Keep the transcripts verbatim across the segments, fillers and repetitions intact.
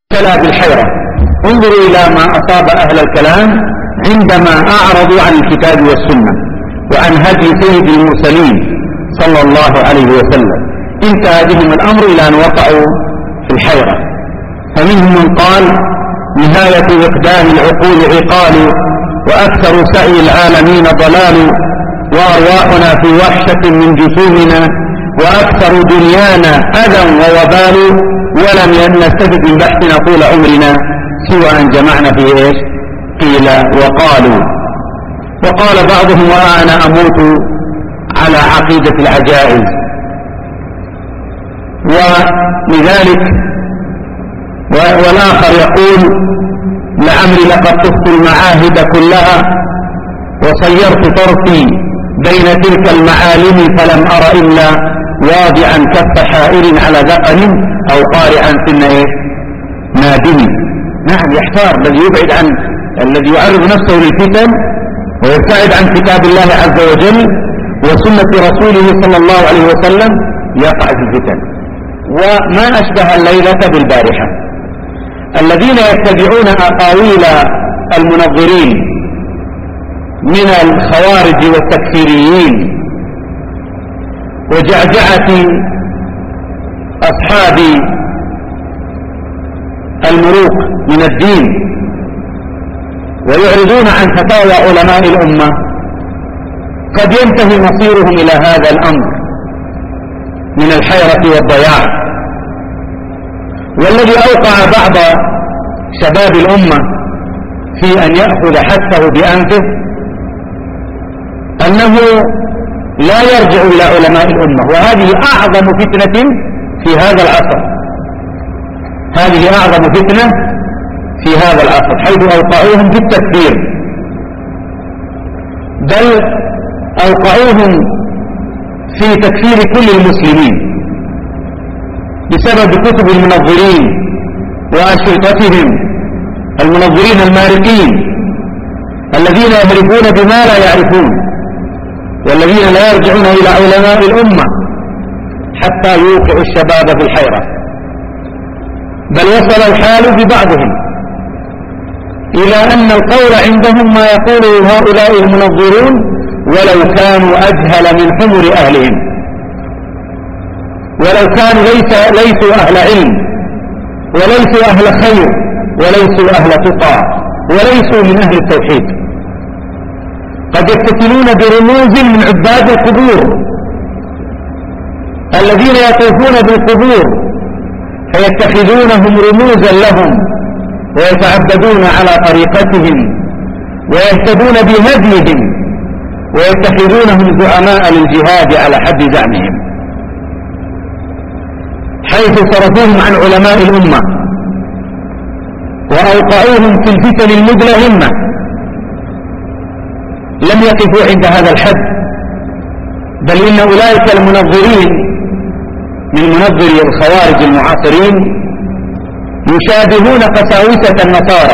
ابتلى بالحيرة. انظروا إلى ما أصاب أهل الكلام عندما أعرضوا عن الكتاب والسنة وعن هدي سيد المرسلين صلى الله عليه وسلم. انتهى بهم الأمر إلى أن وقعوا في الحيرة. فمنهم من قال نهاية إقدام العقول عقال، وأكثر سعي العالمين ضلال، وأرواحنا في وحشة من جسومنا، وأكثر دنيانا أذى ووبال، ولم نستفد من بحثنا طول عمرنا سوى أن جمعنا في إيش؟ قيل وقالوا. وقال بعضهم وأنا أموت على عقيدة العجائز. ولذلك والآخر يقول لعمري لقد طفت المعاهد كلها وصيرت طرفي بين تلك المعالم فلم أر إلا واضعا كف حائر على ذقن أو قارعا في الناس نادم. نعم، يحتار الذي يبعد عن الذي يعرض نفسه للفتن ويبتعد عن كتاب الله عز وجل وسنة رسوله صلى الله عليه وسلم يقع في الفتن. وما أشبه الليلة بالبارحة. الذين يتبعون أقاويل المنظرين من الخوارج والتكفيريين وجعجعة أصحاب المروق من الدين ويعرضون عن فتاوى علماء الأمة قد ينتهي مصيرهم إلى هذا الأمر من الحيرة والضياع. والذي أوقع بعض شباب الأمة في أن يأخذ حثه بأنفه أنه لا يرجع إلى علماء الأمة، وهذه أعظم فتنة في هذا العصر. هذه أعظم فتنة في هذا العصر، حيث أوقعوهم في التكفير، بل أوقعوهم في تكفير كل المسلمين بسبب كتب المنظرين وأشرطتهم، المنظرين المارقين الذين يهربون بما لا يعرفون، والذين لا يرجعون إلى علماء الأمة حتى يوقعوا الشباب في الحيرة. بل وصل الحال ببعضهم إلى أن القول عندهم ما يقوله هؤلاء المنظرون ولو كانوا أجهل من حمر أهلهم، ولو كانوا ليس ليسوا أهل علم وليسوا أهل خير وليسوا أهل تقى وليسوا من أهل التوحيد. قد يتصلون برموز من عباد القبور الذين يطوفون بالقبور فيتخذونهم رموزا لهم ويتعبدون على طريقتهم ويهتدون بهديهم ويتخذونهم زعماء للجهاد على حد زعمهم، حيث صرفوهم عن علماء الأمة وأوقعوهم في الفتن المدلهمة. لم يقفوا عند هذا الحد، بل إن أولئك المنظرين من منظري الخوارج المعاصرين يشابهون قساوسة النصارى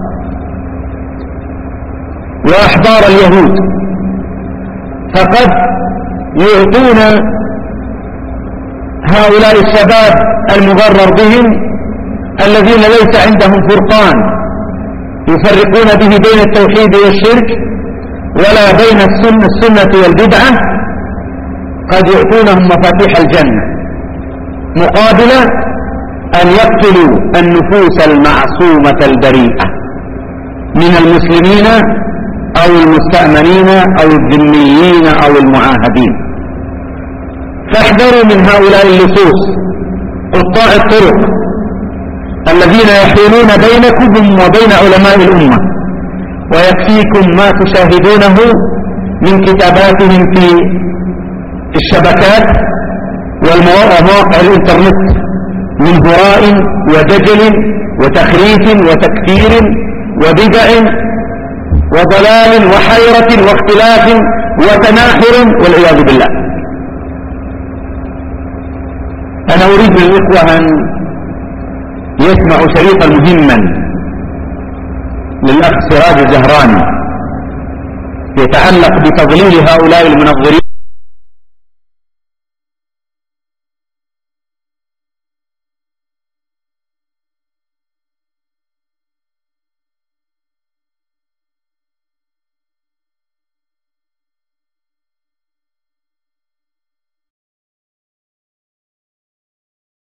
وأحبار اليهود، فقد يعطون هؤلاء الشباب المغرر بهم الذين ليس عندهم فرقان يفرقون به بين التوحيد والشرك ولا بين السنة, السنة والبدعة، قد يعطونهم مفاتيح الجنة مقابل أن يقتلوا النفوس المعصومة البريئة من المسلمين أو المستأمنين أو الذميين أو المعاهدين. فاحذروا من هؤلاء اللصوص قطاع الطرق الذين يحولون بينكم وبين علماء الأمة، ويكفيكم ما تشاهدونه من كتاباتهم في الشبكات ومواقع الإنترنت من هراء ودجل وتخريف وتكفير وبدع وضلال وحيرة واختلاف وتناحر والعياذ بالله. أنا أريد للإخوة أن يسمعوا شريطا مهما للأخ سراج الزهراني يتعلق بتضليل هؤلاء المنظرين